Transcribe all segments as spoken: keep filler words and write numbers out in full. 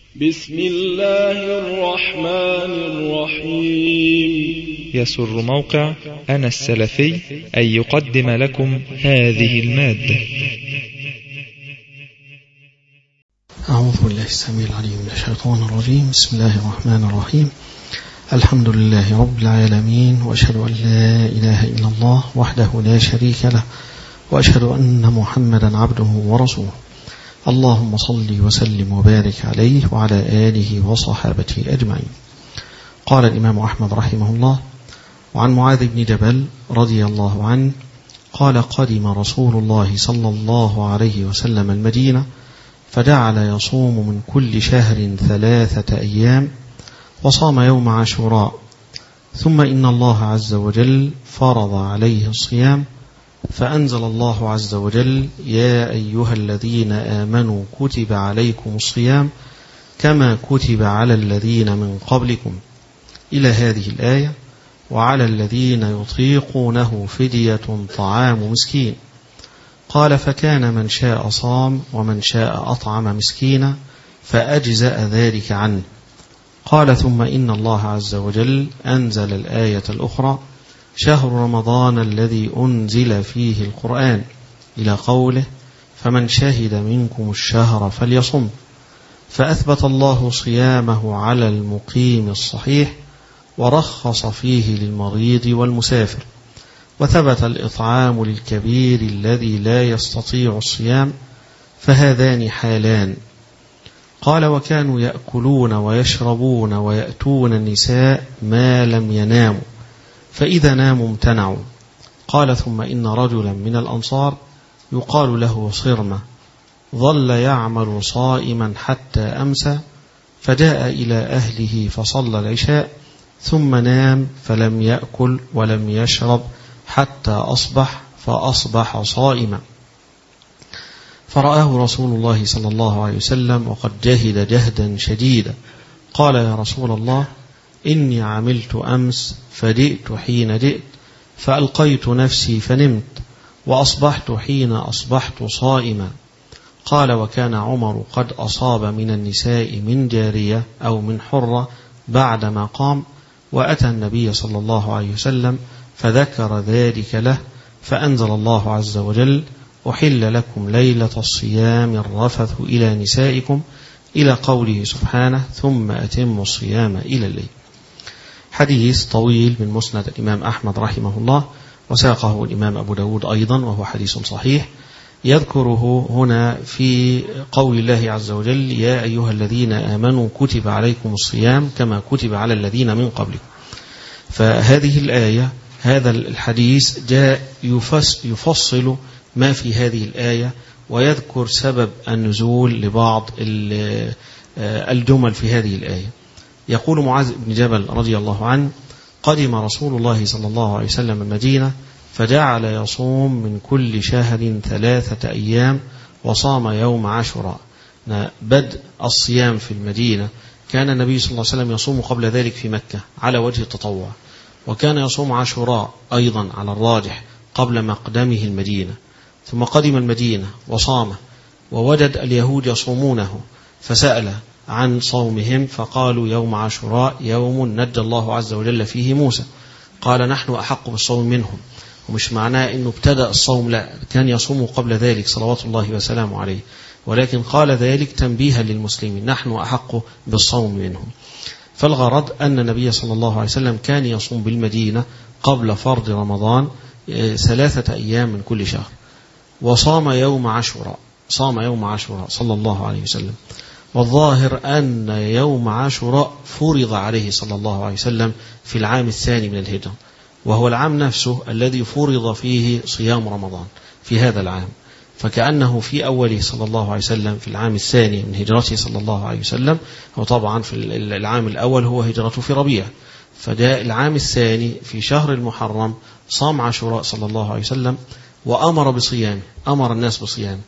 بسم الله الرحمن الرحيم. يسر موقع أنا السلفي أن يقدم لكم هذه المادة. أعوذ بالله السميع العليم من الشيطان الرجيم. بسم الله الرحمن الرحيم. الحمد لله رب العالمين، وأشهد أن لا إله إلا الله وحده لا شريك له، وأشهد أن محمدا عبده ورسوله. اللهم صل وسلم وبارك عليه وعلى آله وصحابته أجمعين. قال الإمام أحمد رحمه الله: وعن معاذ بن جبل رضي الله عنه قال: قدم رسول الله صلى الله عليه وسلم المدينة، فجعل يصوم من كل شهر ثلاثة أيام، وصام يوم عاشوراء، ثم إن الله عز وجل فرض عليه الصيام، فأنزل الله عز وجل: يا أيها الذين آمنوا كتب عليكم الصيام كما كتب على الذين من قبلكم، إلى هذه الآية: وعلى الذين يطيقونه فدية طعام مسكين. قال: فكان من شاء صام ومن شاء أطعم مسكينا، فأجزأ ذلك عنه. قال: ثم إن الله عز وجل أنزل الآية الأخرى: شهر رمضان الذي أنزل فيه القرآن، إلى قوله: فمن شهد منكم الشهر فليصم. فأثبت الله صيامه على المقيم الصحيح، ورخص فيه للمريض والمسافر، وثبت الإطعام للكبير الذي لا يستطيع الصيام، فهذان حالان. قال: وكانوا يأكلون ويشربون ويأتون النساء ما لم يناموا، فإذا ناموا امتنعوا. قال: ثم إن رجلا من الأنصار يقال له صرمة ظل يعمل صائما حتى أمسى، فجاء إلى أهله فصلى العشاء، ثم نام فلم يأكل ولم يشرب حتى أصبح، فأصبح صائما. فرآه رسول الله صلى الله عليه وسلم وقد جهد جهدا شديدا، قال: يا رسول الله، إني عملت أمس فجئت حين جئت، فألقيت نفسي فنمت، وأصبحت حين أصبحت صائما. قال: وكان عمر قد أصاب من النساء من جارية أو من حرة بعدما قام، وأتى النبي صلى الله عليه وسلم فذكر ذلك له، فأنزل الله عز وجل: أحل لكم ليلة الصيام الرفث إلى نسائكم، إلى قوله سبحانه: ثم أتموا الصيام إلى الليل. حديث طويل من مسند الإمام أحمد رحمه الله، وساقه الإمام أبو داود أيضا، وهو حديث صحيح، يذكره هنا في قول الله عز وجل: يا أيها الذين آمنوا كتب عليكم الصيام كما كتب على الذين من قبلكم. فهذه الآية، هذا الحديث جاء يفصل ما في هذه الآية، ويذكر سبب النزول لبعض الجمل في هذه الآية. يقول معاذ بن جبل رضي الله عنه: قدم رسول الله صلى الله عليه وسلم المدينة، فجعل يصوم من كل شهر ثلاثة أيام، وصام يوم عاشوراء. بدء الصيام في المدينة كان النبي صلى الله عليه وسلم يصوم قبل ذلك في مكة على وجه التطوع، وكان يصوم عاشوراء أيضا على الراجح قبل مقدمه المدينة، ثم قدم المدينة وصام، ووجد اليهود يصومونه، فسأل عن صومهم، فقالوا: يوم عاشوراء يوم نجى الله عز وجل فيه موسى. قال: نحن أحق بالصوم منهم. ومش معناه أنه ابتدأ الصوم، لا، كان يصوم قبل ذلك صلوات الله وسلامه عليه، ولكن قال ذلك تنبيها للمسلمين: نحن أحق بالصوم منهم. فالغرض أن النبي صلى الله عليه وسلم كان يصوم بالمدينة قبل فرض رمضان ثلاثة أيام من كل شهر، وصام يوم عاشوراء، صام يوم عاشوراء صلى الله عليه وسلم. والظاهر أن يوم عاشوراء فرض عليه صلى الله عليه وسلم في العام الثاني من الهجرة، وهو العام نفسه الذي فرض فيه صيام رمضان في هذا العام، فكأنه في أوله صلى الله عليه وسلم في العام الثاني من هجرته صلى الله عليه وسلم، وطبعا في العام الأول هو هجرته في ربيع، فجاء العام الثاني في شهر المحرم صام عاشوراء صلى الله عليه وسلم، وأمر بصيامه، أمر الناس بصيامه،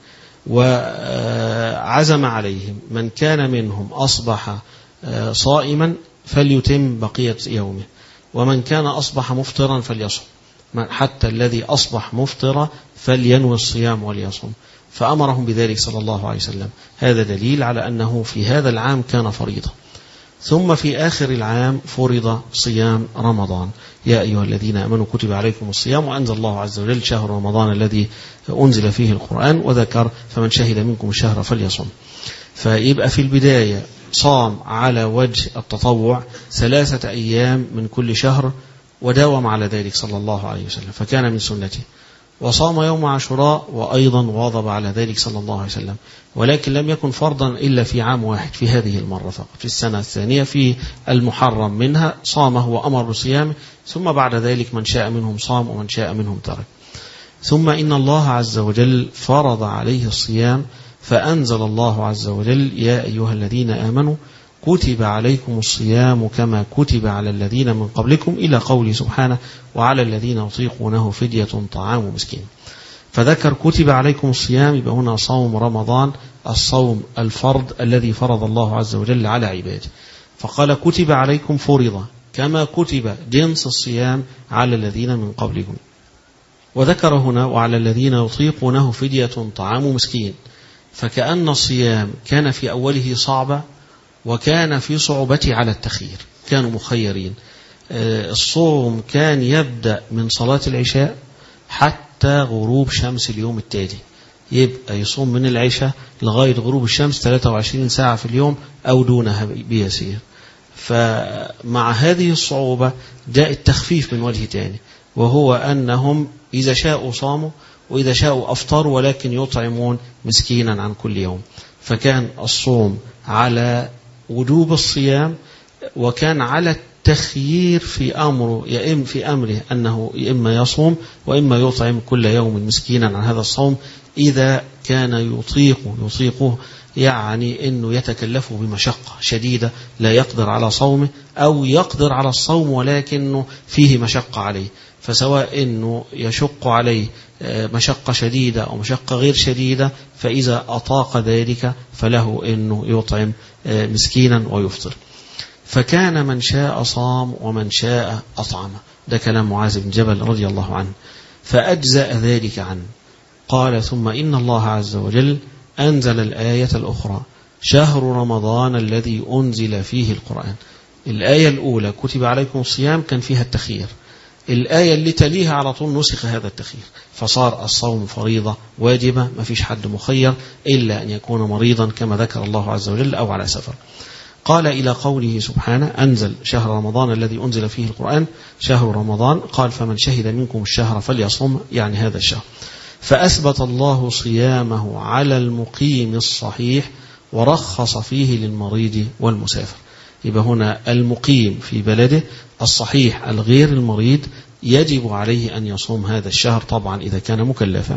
وعزم عليهم: من كان منهم أصبح صائما فليتم بقية يومه، ومن كان أصبح مفطرا فليصم، حتى الذي أصبح مفطرا فلينوي الصيام وليصم. فأمرهم بذلك صلى الله عليه وسلم. هذا دليل على أنه في هذا العام كان فريضة. ثم في آخر العام فرض صيام رمضان. يا أيها الذين آمنوا كتب عليكم الصيام، وأنزل الله عز وجل شهر رمضان الذي أنزل فيه القرآن، وذكر فمن شهد منكم الشهر فليصم. فيبقى في البداية صام على وجه التطوع ثلاثة أيام من كل شهر، وداوم على ذلك صلى الله عليه وسلم، فكان من سنته. وصام يوم عاشوراء وأيضا واظب على ذلك صلى الله عليه وسلم، ولكن لم يكن فرضا إلا في عام واحد، في هذه المرة فقط. في السنة الثانية في المحرم منها صامه وأمر بصيامه، ثم بعد ذلك من شاء منهم صام ومن شاء منهم ترك. ثم إن الله عز وجل فرض عليه الصيام، فأنزل الله عز وجل يا أيها الذين آمنوا كتب عليكم الصيام كما كتب على الذين من قبلكم، إلى قوله سبحانه وعلى الذين يطيقونه فدية طعام مسكين. فذكر كتب عليكم الصيام، يبقى هنا صوم رمضان، الصوم الفرض الذي فرض الله عز وجل على عباده. فقال كتب عليكم فرض كما كتب جنس الصيام على الذين من قبلكم. وذكر هنا وعلى الذين يطيقونه فدية طعام مسكين، فكأن الصيام كان في أوله صعبة، وكان في صعوبته على التخيير، كانوا مخيرين. الصوم كان يبدأ من صلاة العشاء حتى غروب شمس اليوم التالي، يبقى يصوم من العشاء لغاية غروب الشمس ثلاثة وعشرين ساعة في اليوم أو دونها بيسير. فمع هذه الصعوبة جاء التخفيف من وجه تاني، وهو أنهم إذا شاءوا صاموا وإذا شاءوا أفطروا، ولكن يطعمون مسكينا عن كل يوم. فكان الصوم على وجوب الصيام، وكان على التخيير في أمره، يا في أمره أنه إما يصوم وإما يطعم كل يوم مسكينا عن هذا الصوم إذا كان يطيق يطيقه، يعني أنه يتكلفه بمشقة شديدة لا يقدر على صومه، أو يقدر على الصوم ولكنه فيه مشقة عليه. فسواء أنه يشق عليه مشقة شديدة أو مشقة غير شديدة، فإذا أطاق ذلك فله أنه يطعم مسكينا ويفطر. فكان من شاء صام ومن شاء أطعم. ده كلام معاذ بن جبل رضي الله عنه، فأجزأ ذلك عنه. قال ثم إن الله عز وجل أنزل الآية الأخرى شهر رمضان الذي أنزل فيه القرآن. الآية الأولى كتب عليكم الصيام كان فيها التخيير، الآية اللي تليها على طول نسخ هذا التخيير، فصار الصوم فريضة واجبة، ما فيش حد مخير إلا أن يكون مريضا كما ذكر الله عز وجل أو على سفر. قال إلى قوله سبحانه أنزل شهر رمضان الذي أنزل فيه القرآن شهر رمضان، قال فمن شهد منكم الشهر فليصم، يعني هذا الشهر. فأثبت الله صيامه على المقيم الصحيح، ورخص فيه للمريض والمسافر. يبقى هنا المقيم في بلده الصحيح الغير المريض يجب عليه أن يصوم هذا الشهر طبعا إذا كان مكلفا.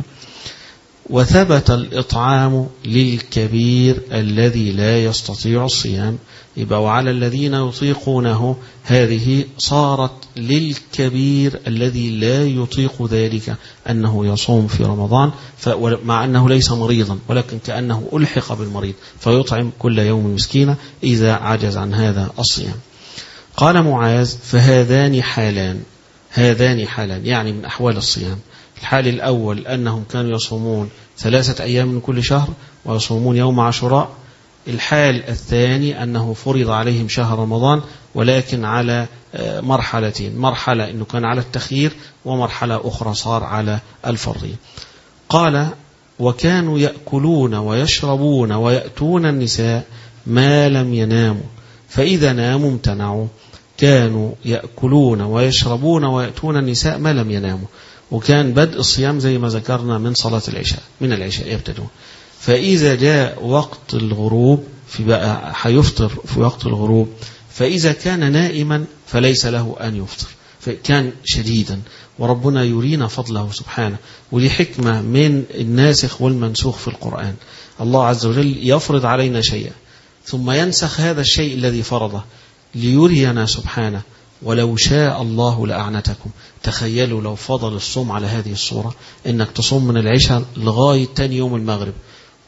وثبت الإطعام للكبير الذي لا يستطيع الصيام، يبقى وعلى الذين يطيقونه هذه صارت للكبير الذي لا يطيق ذلك أنه يصوم في رمضان، مع أنه ليس مريضا ولكن كأنه ألحق بالمريض، فيطعم كل يوم مسكينة إذا عجز عن هذا الصيام. قال معاذ فهذان حالان، هذان حالان يعني من أحوال الصيام. الحال الأول أنهم كانوا يصومون ثلاثة أيام من كل شهر ويصومون يوم عاشوراء. الحال الثاني أنه فرض عليهم شهر رمضان ولكن على مرحلتين، مرحلة أنه كان على التخيير، ومرحلة أخرى صار على الفرضية. قال وكانوا يأكلون ويشربون ويأتون النساء ما لم يناموا، فإذا ناموا امتنعوا. كانوا يأكلون ويشربون ويأتون النساء ما لم يناموا. وكان بدء الصيام زي ما ذكرنا من صلاة العشاء، من العشاء يبتدون. فإذا جاء وقت الغروب في بقى حيفطر في وقت الغروب، فإذا كان نائما فليس له أن يفطر، فكان شديدا. وربنا يرينا فضله سبحانه، ولي حكمة من الناسخ والمنسوخ في القرآن. الله عز وجل يفرض علينا شيئا ثم ينسخ هذا الشيء الذي فرضه ليرينا سبحانه ولو شاء الله لأعنتكم. تخيلوا لو فضل الصوم على هذه الصورة، انك تصوم من العشاء لغاية تاني يوم المغرب،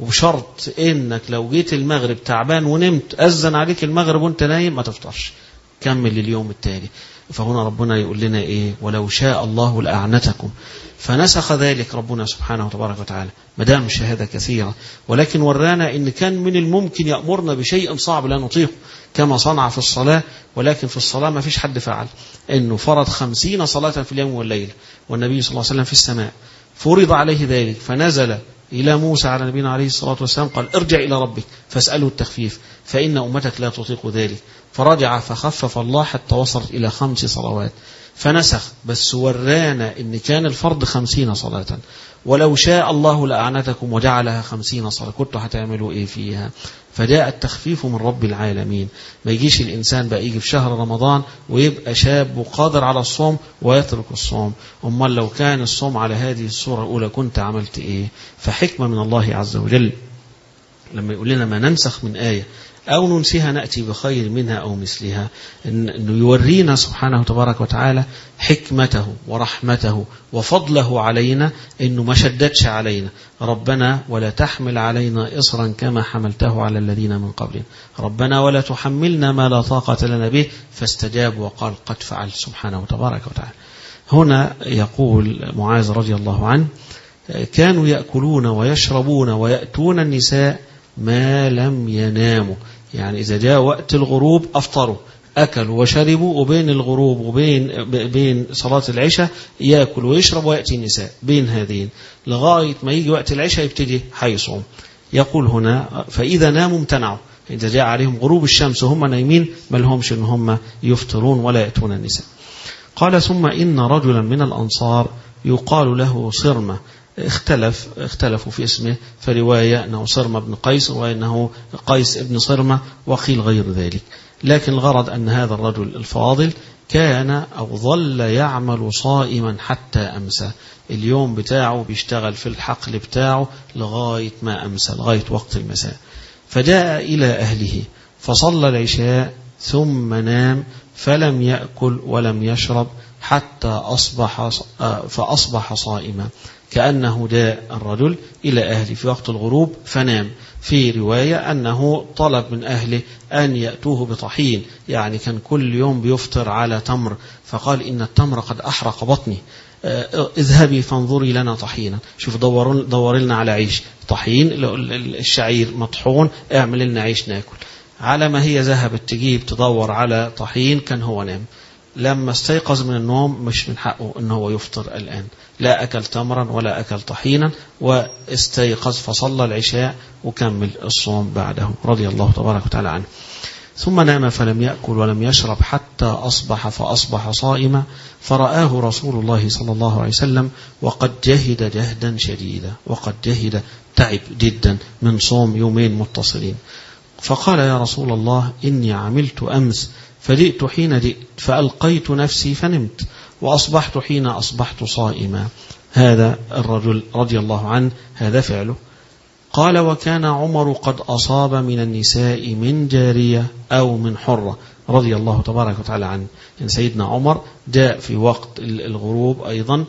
وبشرط انك لو جيت المغرب تعبان ونمت أذن عليك المغرب وانت نايم ما تفطرش، كمل لليوم التالي. فهنا ربنا يقول لنا إيه؟ ولو شاء الله لأعنتكم، فنسخ ذلك ربنا سبحانه وتبارك وتعالى. ما دام شهادة كثيرة، ولكن ورانا إن كان من الممكن يأمرنا بشيء صعب لا نطيقه كما صنع في الصلاة، ولكن في الصلاة ما فيش حد فعل، إنه فرض خمسين صلاة في اليوم والليلة والنبي صلى الله عليه وسلم في السماء، فرض عليه ذلك فنزل إلى موسى على نبينا عليه الصلاة والسلام قال ارجع إلى ربك فاسأله التخفيف فإن أمتك لا تطيق ذلك، فرجع فخفف الله حتى وصلت إلى خمس صلوات فنسخ. بس ورانا إن كان الفرض خمسين صلاة، ولو شاء الله لأعنتكم وجعلها خمسين صلاة كنتوا هتعملوا إيه فيها؟ فجاء التخفيف من رب العالمين. ما يجيش الإنسان بقى يجي في شهر رمضان ويبقى شاب وقادر على الصوم ويترك الصوم. أمال لو كان الصوم على هذه الصورة الأولى كنت عملت إيه؟ فحكمة من الله عز وجل لما يقول لنا ما ننسخ من آية أو ننسيها نأتي بخير منها أو مثلها، إنه يورينا سبحانه تبارك وتعالى حكمته ورحمته وفضله علينا، إنه ما شددش علينا. ربنا ولا تحمل علينا إصرا كما حملته على الذين من قبلنا، ربنا ولا تحملنا ما لا طاقة لنا به، فاستجاب وقال قد فعل سبحانه تبارك وتعالى. هنا يقول معاذ رضي الله عنه كانوا يأكلون ويشربون ويأتون النساء ما لم يناموا، يعني إذا جاء وقت الغروب أفطروا، أكلوا وشربوا، وبين الغروب وبين بين صلاة العشاء يأكل ويشرب ويأتي النساء، بين هذين لغاية ما يجي وقت العشاء يبتدي حيصوم. يقول هنا فإذا ناموا امتنعوا، إذا جاء عليهم غروب الشمس وهم نايمين ما لهمش إن هم يفطرون ولا يأتون النساء. قال ثم إن رجلا من الأنصار يقال له صرمة، اختلف اختلفوا في اسمه، فرواية أنه صرمة بن قيس وأنه قيس ابن صرمة وقيل غير ذلك، لكن الغرض أن هذا الرجل الفاضل كان أو ظل يعمل صائما حتى أمسى، اليوم بتاعه بيشتغل في الحقل بتاعه لغاية ما أمسى، لغاية وقت المساء. فجاء إلى أهله فصلى العشاء ثم نام فلم يأكل ولم يشرب حتى أصبح فأصبح صائما، كأنه جاء الرجل إلى أهله في وقت الغروب فنام. في رواية أنه طلب من أهله أن يأتوه بطحين، يعني كان كل يوم بيفطر على تمر، فقال إن التمر قد أحرق بطني، اذهبي فانظري لنا طحينا، شوف دور, دور لنا على عيش، طحين الشعير مطحون، اعمل لنا عيش ناكل. على ما هي ذهبت تجيب تدور على طحين كان هو نام. لما استيقظ من النوم مش من حقه أنه هو يفطر الآن، لا أكل تمرا ولا أكل طحينا، واستيقظ فصلى العشاء وكمل الصوم بعده رضي الله تبارك وتعالى عنه. ثم نام فلم يأكل ولم يشرب حتى أصبح فأصبح صائما، فرآه رسول الله صلى الله عليه وسلم وقد جهد جهدا شديدا، وقد جهد تعب جدا من صوم يومين متصلين. فقال يا رسول الله إني عملت أمس فجئت حين جئت فألقيت نفسي فنمت وأصبحت حين أصبحت صائما. هذا الرجل رضي الله عنه هذا فعله. قال وكان عمر قد أصاب من النساء من جارية أو من حرة رضي الله تبارك وتعالى عنه. إن سيدنا عمر جاء في وقت الغروب أيضا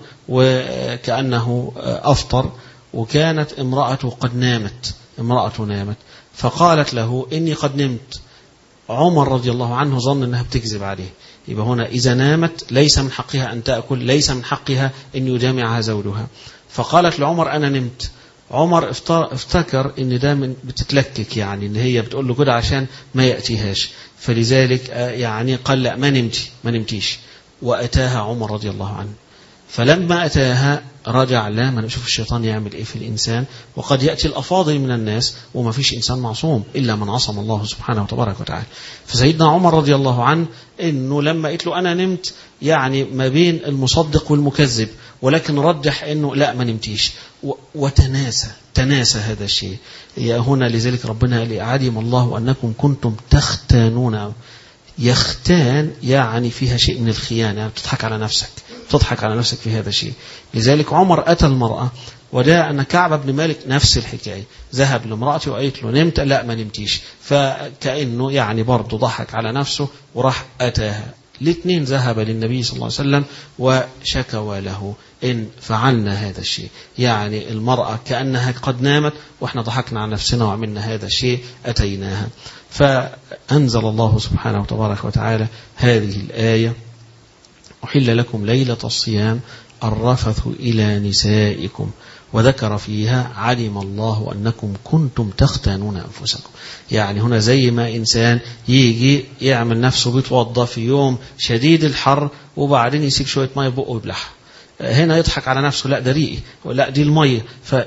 وكأنه أفطر، وكانت امرأته قد نامت، امرأته نامت فقالت له إني قد نمت. عمر رضي الله عنه ظن أنها بتكذب عليه، يبقى هنا إذا نامت ليس من حقها أن تأكل، ليس من حقها أن يجامعها زوجها. فقالت لعمر أنا نمت. عمر افتكر ان ده من بتتلكك، يعني ان هي بتقول له كده عشان ما يأتيهاش، فلذلك يعني قال لا ما نمتي ما نمتيش، وأتاها عمر رضي الله عنه. فلما أتاها رجع، لا ما نشوف الشيطان يعمل إيه في الإنسان، وقد يأتي الأفاضل من الناس وما فيش إنسان معصوم إلا من عصم الله سبحانه وتبارك وتعالى. فسيدنا عمر رضي الله عنه إنه لما قلت له أنا نمت يعني ما بين المصدق والمكذب، ولكن رجح إنه لا ما نمتيش، وتناسى تناسى هذا الشيء. هنا لذلك ربنا قال علم الله أنكم كنتم تختانون. يختان يعني فيها شيء من الخيانة، يعني بتضحك على نفسك تضحك على نفسك في هذا الشيء. لذلك عمر أتى المرأة وجاء أن كعب بن مالك نفس الحكاية، ذهب لامرأته وقالت له نمت، لا ما نمتيش، فكأنه يعني برضه ضحك على نفسه وراح أتاها. الاثنين ذهب للنبي صلى الله عليه وسلم وشكوا له إن فعلنا هذا الشيء. يعني المرأة كأنها قد نامت وإحنا ضحكنا على نفسنا وعملنا هذا الشيء أتيناها. فأنزل الله سبحانه وتبارك وتعالى هذه الآية: أحل لكم ليلة الصيام الرفث إلى نسائكم، وذكر فيها علم الله أنكم كنتم تختانون أنفسكم. يعني هنا زي ما إنسان يجي يعمل نفسه بيتوضى في يوم شديد الحر وبعدين يسيب شوية مية بقه ويبلعها، هنا يضحك على نفسه، لا ده ريقي، لا دي المية،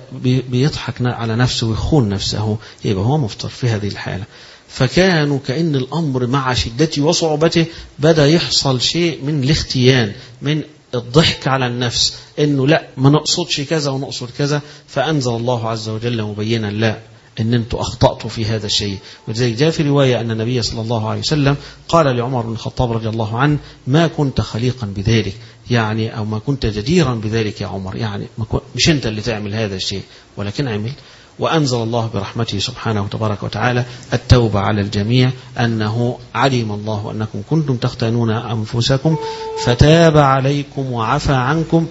فبيضحك على نفسه ويخون نفسه، يبقى هو مفطر في هذه الحالة. فكانوا كأن الأمر مع شدته وصعوبته بدأ يحصل شيء من الاختيان، من الضحك على النفس، إنه لا ما نقصدش كذا ونقصد كذا. فأنزل الله عز وجل مبينا لا إن أنتوا أخطأتوا في هذا الشيء. ولذلك جاء في رواية أن النبي صلى الله عليه وسلم قال لعمر بن الخطاب رضي الله عنه: ما كنت خليقا بذلك، يعني أو ما كنت جديرا بذلك يا عمر، يعني مش أنت اللي تعمل هذا الشيء ولكن عمل. وأنزل الله برحمته سبحانه وتبارك وتعالى التوبة على الجميع، أنه علم الله أنكم كنتم تختانون أنفسكم فتاب عليكم وعفى عنكم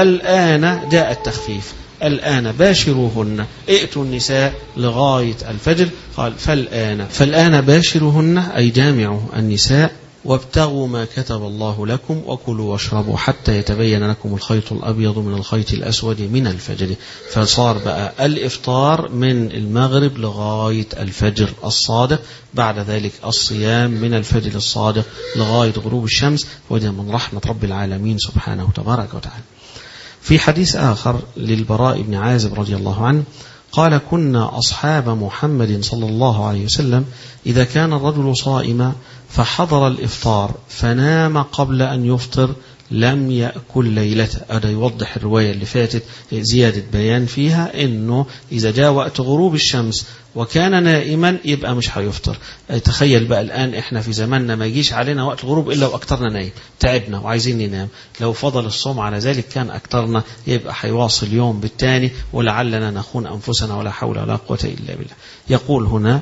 فالآن جاء التخفيف، الآن باشروهن، ائتوا النساء لغاية الفجر. قال فالآن، فالآن باشروهن أي جامعوا النساء، وابتغوا ما كتب الله لكم وكلوا واشربوا حتى يتبين لكم الخيط الأبيض من الخيط الأسود من الفجر. فصار بقى الإفطار من المغرب لغاية الفجر الصادق، بعد ذلك الصيام من الفجر الصادق لغاية غروب الشمس، وده من رحمة رب العالمين سبحانه وتبارك وتعالى. في حديث آخر للبراء بن عازب رضي الله عنه قال: كنا أصحاب محمد صلى الله عليه وسلم إذا كان الرجل صائما فحضر الإفطار فنام قبل أن يفطر لم يأكل ليلته. هذا يوضح الرواية اللي فاتت زيادة بيان فيها إنه إذا جاء وقت غروب الشمس وكان نائما يبقى مش هيفطر. تخيل بقى الآن إحنا في زماننا ما يجيش علينا وقت الغروب إلا وأكترنا نايم، تعبنا وعايزين ننام، لو فضل الصوم على ذلك كان أكترنا يبقى هيواصل يوم بالتاني ولعلنا نخون أنفسنا ولا حول ولا قوة إلا بالله. يقول هنا: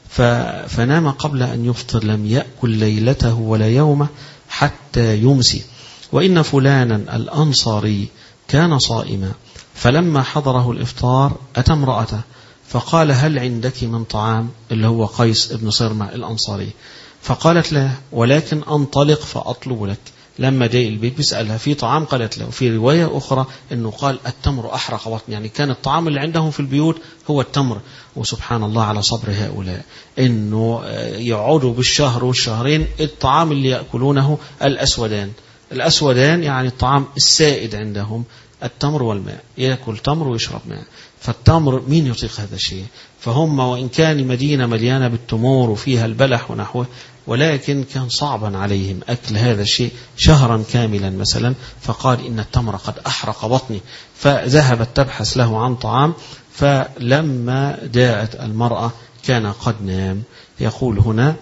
فنام قبل أن يفطر لم يأكل ليلته ولا يومه حتى يمسي. وإن فلانا الأنصاري كان صائما فلما حضره الإفطار أتى امرأته فقال: هل عندك من طعام؟ اللي هو قيس بن صرمة الأنصاري. فقالت له: ولكن أنطلق فأطلب لك. لما جاء البيت بيسألها في طعام، قالت له. في رواية أخرى أنه قال: التمر أحرق بطني، يعني كان الطعام اللي عندهم في البيوت هو التمر. وسبحان الله على صبر هؤلاء، أنه يقعدوا بالشهر والشهرين الطعام اللي يأكلونه الأسودان. الأسودان يعني الطعام السائد عندهم التمر والماء، يأكل تمر ويشرب ماء. فالتمر مين يطيق هذا الشيء؟ فهم وإن كان مدينة مليانة بالتمور وفيها البلح ونحوه، ولكن كان صعبا عليهم أكل هذا الشيء شهرا كاملا مثلا. فقال: إن التمر قد أحرق بطني. فذهبت تبحث له عن طعام، فلما جاءت المرأة كان قد نام. يقول هنا: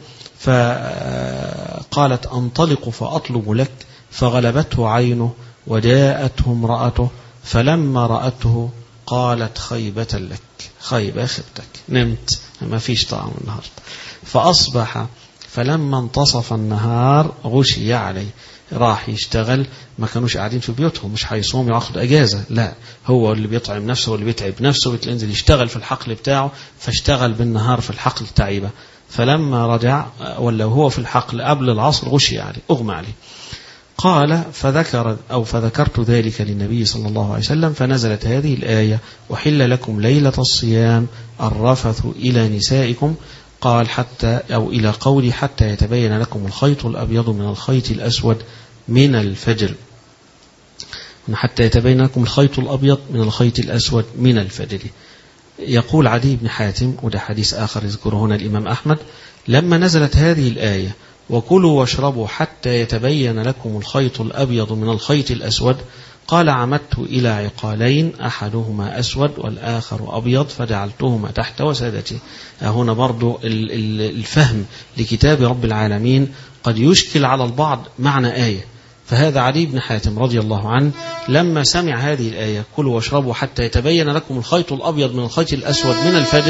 فقالت: أنطلق فأطلب لك، فغلبته عينه وجاءته امرأته، فلما رأته قالت: خيبة لك، خيبة خبتك، نمت ما فيش طعام النهاردة. فأصبح فلما انتصف النهار غشي عليه، راح يشتغل. ما كانوش قاعدين في بيوتهم، مش هيصوم ياخد اجازه، لا هو اللي بيطعم نفسه واللي بيتعب نفسه، بينزل يشتغل في الحقل بتاعه. فاشتغل بالنهار في الحقل تعيبه، فلما رجع ولا هو في الحقل قبل العصر غشي عليه، اغمى عليه. قال: فذكر أو فذكرت ذلك للنبي صلى الله عليه وسلم فنزلت هذه الآية: أحل لكم ليلة الصيام الرفث إلى نسائكم. قال: حتى أو إلى قولي: حتى يتبين لكم الخيط الأبيض من الخيط الأسود من الفجر. حتى يتبين لكم الخيط الأبيض من الخيط الأسود من الفجر. يقول عدي بن حاتم، وده حديث آخر يذكره هنا الإمام أحمد: لما نزلت هذه الآية: وكلوا واشربوا حتى يتبين لكم الخيط الأبيض من الخيط الأسود، قال: عمدت إلى عقالين أحدهما أسود والآخر أبيض فجعلتهما تحت وسادتي. هنا برضو الفهم لكتاب رب العالمين قد يشكل على البعض معنى آية. فهذا علي بن حاتم رضي الله عنه لما سمع هذه الآية: كلوا واشربوا حتى يتبين لكم الخيط الأبيض من الخيط الأسود من الفجر،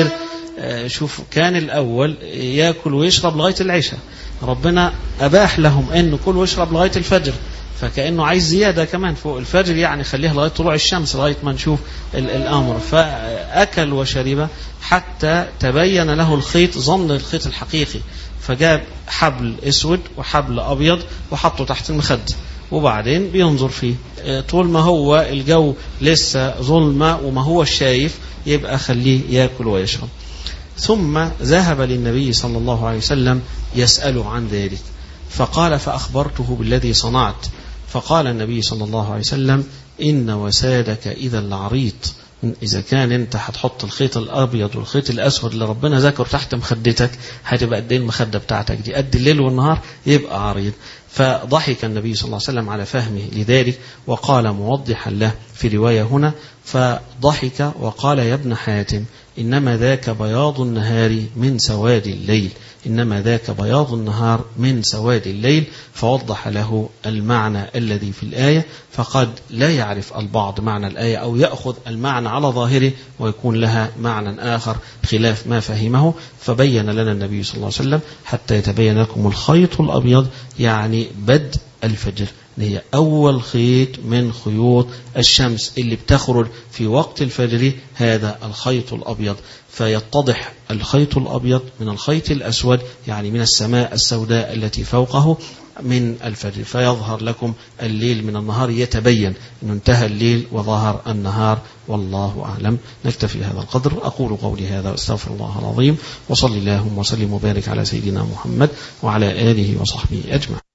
شوف كان الأول يأكل ويشرب لغاية العشاء، ربنا أباح لهم أنه كل ويشرب لغاية الفجر، فكأنه عايز زيادة كمان فوق الفجر، يعني خليها لغاية طلوع الشمس لغاية ما نشوف الأمر. فأكل وشرب حتى تبين له الخيط، ظن الخيط الحقيقي، فجاب حبل اسود وحبل أبيض وحطه تحت المخدة، وبعدين بينظر فيه. طول ما هو الجو لسه ظلمة وما هو الشايف يبقى خليه يأكل ويشرب. ثم ذهب للنبي صلى الله عليه وسلم يسأله عن ذلك، فقال فأخبرته بالذي صنعت، فقال النبي صلى الله عليه وسلم إن وسادك إذا لعريض، إذا كان أنت هتحط الخيط الأبيض والخيط الأسود اللي ربنا ذكر تحت مخدتك، هتبقى قد ايه المخدة بتاعتك دي؟ قد الليل والنهار، يبقى عريض. فضحك النبي صلى الله عليه وسلم على فهمه لذلك، وقال موضحا له في رواية هنا، فضحك وقال يا ابن حاتم إنما ذاك بياض النهار من سواد الليل، إنما ذاك بياض النهار من سواد الليل. فوضح له المعنى الذي في الآية، فقد لا يعرف البعض معنى الآية أو يأخذ المعنى على ظاهره ويكون لها معنى آخر خلاف ما فهمه، فبين لنا النبي صلى الله عليه وسلم حتى يتبين لكم الخيط الأبيض، يعني بدء الفجر، هي أول خيط من خيوط الشمس اللي بتخرج في وقت الفجر، هذا الخيط الأبيض. فيتضح الخيط الأبيض من الخيط الأسود، يعني من السماء السوداء التي فوقه من الفجر، فيظهر لكم الليل من النهار، يتبين أنه انتهى الليل وظهر النهار، والله أعلم. نكتفي هذا القدر. أقول قولي هذا واستغفر الله العظيم، وصلي اللهم وسلم وبارك على سيدنا محمد وعلى آله وصحبه أجمعين.